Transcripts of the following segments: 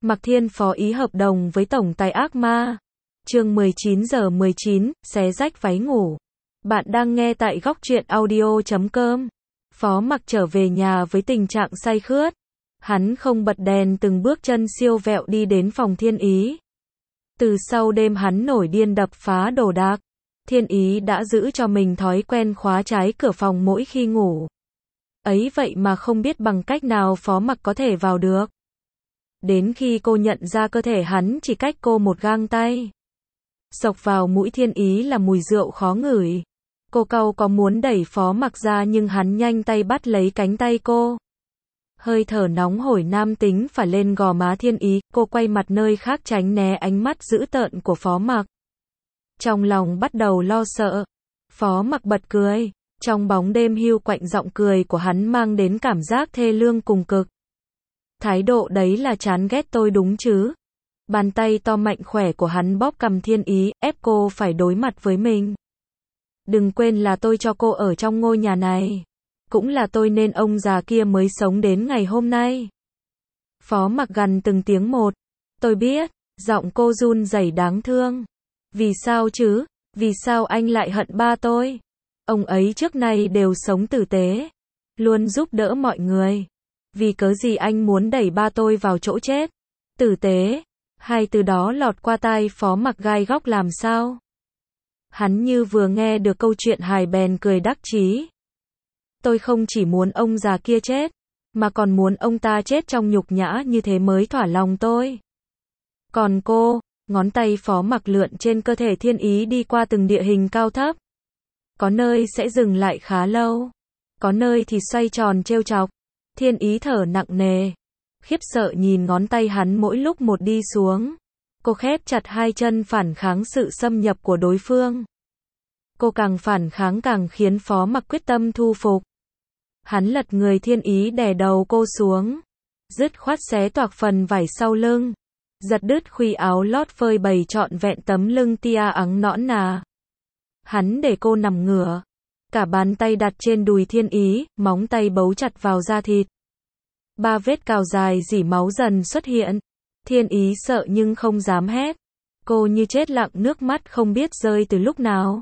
Mạc Thiên phó ý hợp đồng với tổng tài ác ma. Chương 19:19, xé rách váy ngủ. Bạn đang nghe tại góc truyện audio.com. Phó Mạc trở về nhà với tình trạng say khướt. Hắn không bật đèn, từng bước chân siêu vẹo đi đến phòng Thiên Ý. Từ sau đêm hắn nổi điên đập phá đồ đạc, Thiên Ý đã giữ cho mình thói quen khóa trái cửa phòng mỗi khi ngủ. Ấy vậy mà không biết bằng cách nào Phó Mạc có thể vào được. Đến khi cô nhận ra cơ thể hắn chỉ cách cô một gang tay. Xộc vào mũi Thiên Ý là mùi rượu khó ngửi. Cô cau có muốn đẩy Phó Mạc ra nhưng hắn nhanh tay bắt lấy cánh tay cô. Hơi thở nóng hổi nam tính phả lên gò má Thiên Ý, cô quay mặt nơi khác tránh né ánh mắt dữ tợn của Phó Mạc. Trong lòng bắt đầu lo sợ. Phó Mạc bật cười. Trong bóng đêm hiu quạnh, giọng cười của hắn mang đến cảm giác thê lương cùng cực. Thái độ đấy là chán ghét tôi đúng chứ? Bàn tay to mạnh khỏe của hắn bóp cằm Thiên Ý, ép cô phải đối mặt với mình. Đừng quên là tôi cho cô ở trong ngôi nhà này. Cũng là tôi nên ông già kia mới sống đến ngày hôm nay. Phó Mạc gằn từng tiếng một. Tôi biết, giọng cô run rẩy đáng thương. Vì sao chứ? Vì sao anh lại hận ba tôi? Ông ấy trước nay đều sống tử tế, luôn giúp đỡ mọi người. Vì cớ gì anh muốn đẩy ba tôi vào chỗ chết? Tử tế? Hai từ đó lọt qua tai Phó Mạc gai góc làm sao? Hắn như vừa nghe được câu chuyện hài bèn cười đắc chí. Tôi không chỉ muốn ông già kia chết, mà còn muốn ông ta chết trong nhục nhã như thế mới thỏa lòng tôi. Còn cô, ngón tay Phó Mạc lượn trên cơ thể Thiên Ý đi qua từng địa hình cao thấp. Có nơi sẽ dừng lại khá lâu, có nơi thì xoay tròn trêu chọc. Thiên Ý thở nặng nề, khiếp sợ nhìn ngón tay hắn mỗi lúc một đi xuống. Cô khép chặt hai chân phản kháng sự xâm nhập của đối phương. Cô càng phản kháng càng khiến Phó Mạc quyết tâm thu phục. Hắn lật người Thiên Ý đè đầu cô xuống, dứt khoát xé toạc phần vải sau lưng, giật đứt khuy áo lót phơi bày trọn vẹn tấm lưng tia ắng nõn nà. Hắn để cô nằm ngửa, cả bàn tay đặt trên đùi Thiên Ý, móng tay bấu chặt vào da thịt. Ba vết cào dài rỉ máu dần xuất hiện. Thiên Ý sợ nhưng không dám hét. Cô như chết lặng, nước mắt không biết rơi từ lúc nào.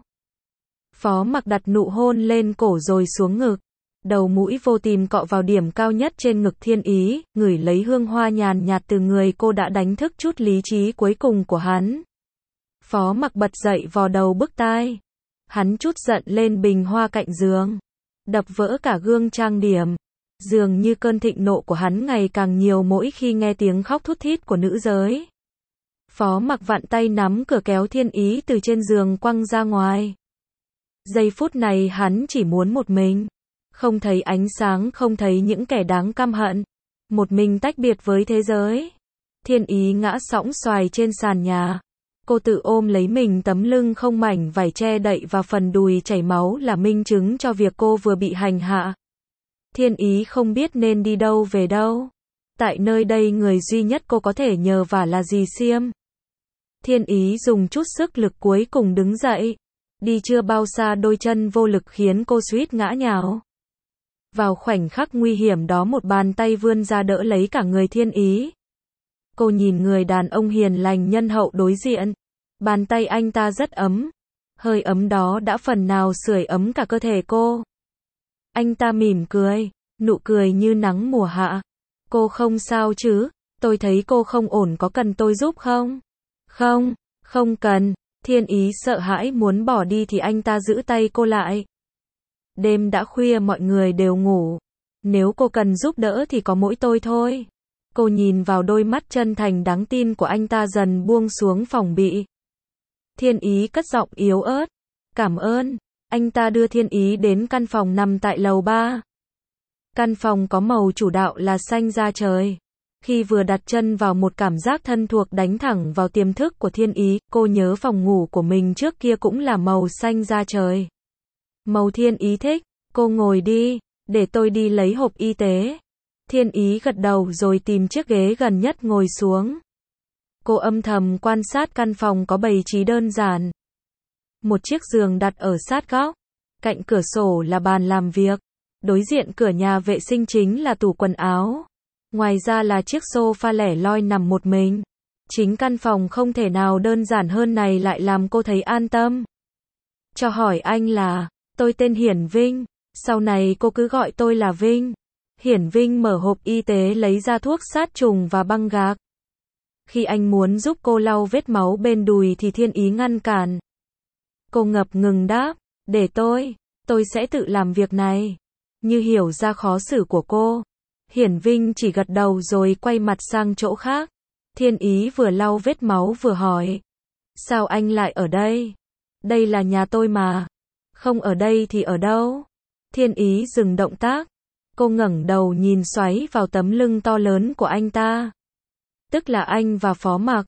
Phó Mạc đặt nụ hôn lên cổ rồi xuống ngực. Đầu mũi vô tình cọ vào điểm cao nhất trên ngực Thiên Ý, ngửi lấy hương hoa nhàn nhạt từ người cô đã đánh thức chút lý trí cuối cùng của hắn. Phó Mạc bật dậy vò đầu bứt tai. Hắn trút giận lên bình hoa cạnh giường, đập vỡ cả gương trang điểm. Dường như cơn thịnh nộ của hắn ngày càng nhiều mỗi khi nghe tiếng khóc thút thít của nữ giới. Phó Mạc vặn tay nắm cửa kéo Thiên Ý từ trên giường quăng ra ngoài. Giây phút này hắn chỉ muốn một mình. Không thấy ánh sáng, không thấy những kẻ đáng căm hận. Một mình tách biệt với thế giới. Thiên Ý ngã sõng xoài trên sàn nhà. Cô tự ôm lấy mình, tấm lưng không mảnh vải che đậy và phần đùi chảy máu là minh chứng cho việc cô vừa bị hành hạ. Thiên Ý không biết nên đi đâu về đâu. Tại nơi đây người duy nhất cô có thể nhờ vả là dì Xiêm. Thiên Ý dùng chút sức lực cuối cùng đứng dậy. Đi chưa bao xa đôi chân vô lực khiến cô suýt ngã nhào. Vào khoảnh khắc nguy hiểm đó một bàn tay vươn ra đỡ lấy cả người Thiên Ý. Cô nhìn người đàn ông hiền lành nhân hậu đối diện. Bàn tay anh ta rất ấm. Hơi ấm đó đã phần nào sưởi ấm cả cơ thể cô. Anh ta mỉm cười, nụ cười như nắng mùa hạ. Cô không sao chứ? Tôi thấy cô không ổn, có cần tôi giúp không? Không, không cần. Thiên Ý sợ hãi muốn bỏ đi thì anh ta giữ tay cô lại. Đêm đã khuya, mọi người đều ngủ. Nếu cô cần giúp đỡ thì có mỗi tôi thôi. Cô nhìn vào đôi mắt chân thành đáng tin của anh ta, dần buông xuống phòng bị. Thiên Ý cất giọng yếu ớt. Cảm ơn. Anh ta đưa Thiên Ý đến căn phòng nằm tại lầu 3. Căn phòng có màu chủ đạo là xanh da trời. Khi vừa đặt chân vào, một cảm giác thân thuộc đánh thẳng vào tiềm thức của Thiên Ý. Cô nhớ phòng ngủ của mình trước kia cũng là màu xanh da trời. Màu Thiên Ý thích. Cô ngồi đi, để tôi đi lấy hộp y tế. Thiên Ý gật đầu rồi tìm chiếc ghế gần nhất ngồi xuống. Cô âm thầm quan sát căn phòng có bày trí đơn giản. Một chiếc giường đặt ở sát góc. Cạnh cửa sổ là bàn làm việc. Đối diện cửa nhà vệ sinh chính là tủ quần áo. Ngoài ra là chiếc sofa lẻ loi nằm một mình. Chính căn phòng không thể nào đơn giản hơn này lại làm cô thấy an tâm. Cho hỏi anh là, tôi tên Hiển Vinh, sau này cô cứ gọi tôi là Vinh. Hiển Vinh mở hộp y tế lấy ra thuốc sát trùng và băng gạc. Khi anh muốn giúp cô lau vết máu bên đùi thì Thiên Ý ngăn cản. Cô ngập ngừng đáp, để tôi sẽ tự làm việc này. Như hiểu ra khó xử của cô, Hiển Vinh chỉ gật đầu rồi quay mặt sang chỗ khác. Thiên Ý vừa lau vết máu vừa hỏi, sao anh lại ở đây? Đây là nhà tôi mà. Không ở đây thì ở đâu? Thiên Ý dừng động tác. Cô ngẩng đầu nhìn xoáy vào tấm lưng to lớn của anh ta. Tức là anh và Phó Mặc.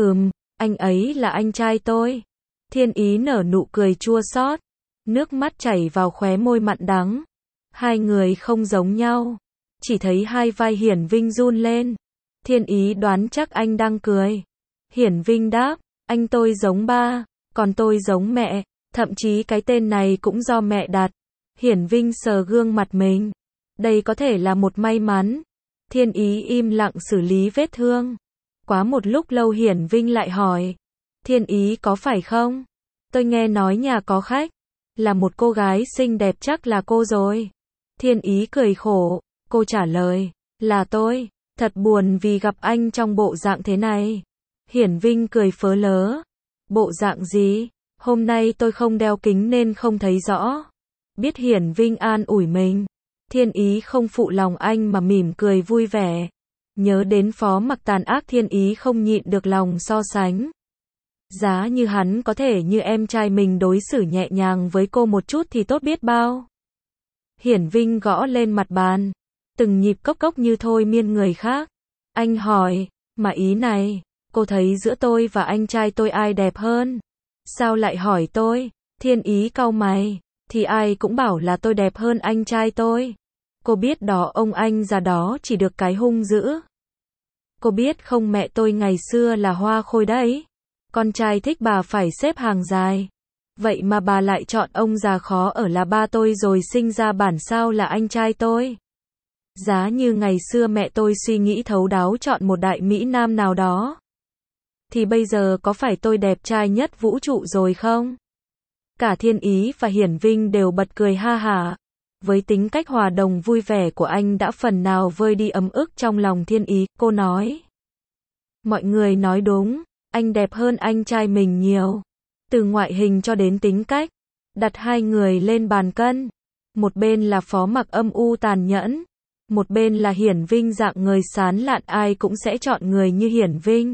Anh ấy là anh trai tôi. Thiên Ý nở nụ cười chua xót, nước mắt chảy vào khóe môi mặn đắng. Hai người không giống nhau. Chỉ thấy hai vai Hiển Vinh run lên. Thiên Ý đoán chắc anh đang cười. Hiển Vinh đáp, anh tôi giống ba, còn tôi giống mẹ, thậm chí cái tên này cũng do mẹ đặt. Hiển Vinh sờ gương mặt mình. Đây có thể là một may mắn. Thiên Ý im lặng xử lý vết thương. Quá một lúc lâu Hiển Vinh lại hỏi, Thiên Ý có phải không? Tôi nghe nói nhà có khách, là một cô gái xinh đẹp chắc là cô rồi. Thiên Ý cười khổ, cô trả lời, là tôi, thật buồn vì gặp anh trong bộ dạng thế này. Hiển Vinh cười phớ lớ, bộ dạng gì? Hôm nay tôi không đeo kính nên không thấy rõ. Biết Hiển Vinh an ủi mình, Thiên Ý không phụ lòng anh mà mỉm cười vui vẻ. Nhớ đến Phó Mặc tàn ác Thiên Ý không nhịn được lòng so sánh. Giá như hắn có thể như em trai mình đối xử nhẹ nhàng với cô một chút thì tốt biết bao. Hiển Vinh gõ lên mặt bàn, từng nhịp cốc cốc như thôi miên người khác. Anh hỏi, mà ý này, cô thấy giữa tôi và anh trai tôi ai đẹp hơn? Sao lại hỏi tôi? Thiên Ý cau mày, thì ai cũng bảo là tôi đẹp hơn anh trai tôi. Cô biết đó, ông anh già đó chỉ được cái hung dữ. Cô biết không, mẹ tôi ngày xưa là hoa khôi đấy. Con trai thích bà phải xếp hàng dài. Vậy mà bà lại chọn ông già khó ở là ba tôi rồi sinh ra bản sao là anh trai tôi. Giá như ngày xưa mẹ tôi suy nghĩ thấu đáo chọn một đại mỹ nam nào đó, thì bây giờ có phải tôi đẹp trai nhất vũ trụ rồi không? Cả Thiên Ý và Hiển Vinh đều bật cười ha hả. Với tính cách hòa đồng vui vẻ của anh đã phần nào vơi đi ấm ức trong lòng Thiên Ý, cô nói. Mọi người nói đúng, anh đẹp hơn anh trai mình nhiều. Từ ngoại hình cho đến tính cách. Đặt hai người lên bàn cân. Một bên là Phó Mặc âm u tàn nhẫn. Một bên là Hiển Vinh dạng người sán lạn, ai cũng sẽ chọn người như Hiển Vinh.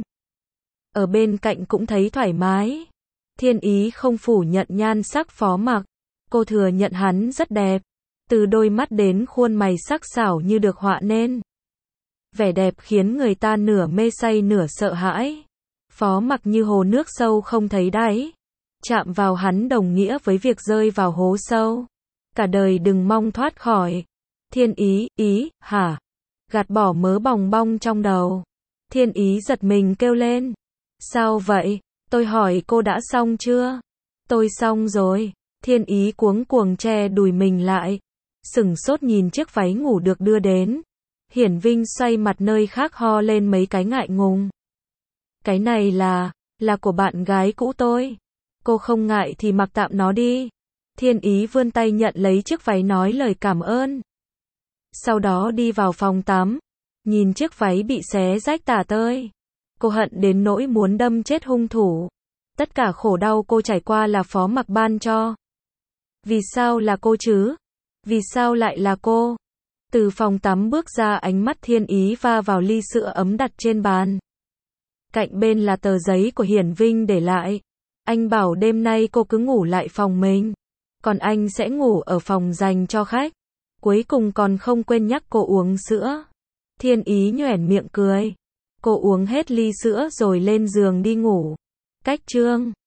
Ở bên cạnh cũng thấy thoải mái. Thiên Ý không phủ nhận nhan sắc Phó Mặc. Cô thừa nhận hắn rất đẹp. Từ đôi mắt đến khuôn mày sắc sảo như được họa nên. Vẻ đẹp khiến người ta nửa mê say nửa sợ hãi. Phó Mặc như hồ nước sâu không thấy đáy. Chạm vào hắn đồng nghĩa với việc rơi vào hố sâu. Cả đời đừng mong thoát khỏi. Thiên Ý, hả? Gạt bỏ mớ bòng bong trong đầu. Thiên Ý giật mình kêu lên. Sao vậy? Tôi hỏi cô đã xong chưa? Tôi xong rồi. Thiên Ý cuống cuồng che đùi mình lại. Sửng sốt nhìn chiếc váy ngủ được đưa đến. Hiển Vinh xoay mặt nơi khác ho lên mấy cái ngại ngùng. Cái này là của bạn gái cũ tôi. Cô không ngại thì mặc tạm nó đi. Thiên Ý vươn tay nhận lấy chiếc váy nói lời cảm ơn. Sau đó đi vào phòng tắm. Nhìn chiếc váy bị xé rách tả tơi. Cô hận đến nỗi muốn đâm chết hung thủ. Tất cả khổ đau cô trải qua là Phó Mặc ban cho. Vì sao là cô chứ? Vì sao lại là cô? Từ phòng tắm bước ra, ánh mắt Thiên Ý va vào ly sữa ấm đặt trên bàn. Cạnh bên là tờ giấy của Hiển Vinh để lại. Anh bảo đêm nay cô cứ ngủ lại phòng mình. Còn anh sẽ ngủ ở phòng dành cho khách. Cuối cùng còn không quên nhắc cô uống sữa. Thiên Ý nhoẻn miệng cười. Cô uống hết ly sữa rồi lên giường đi ngủ. Cách chương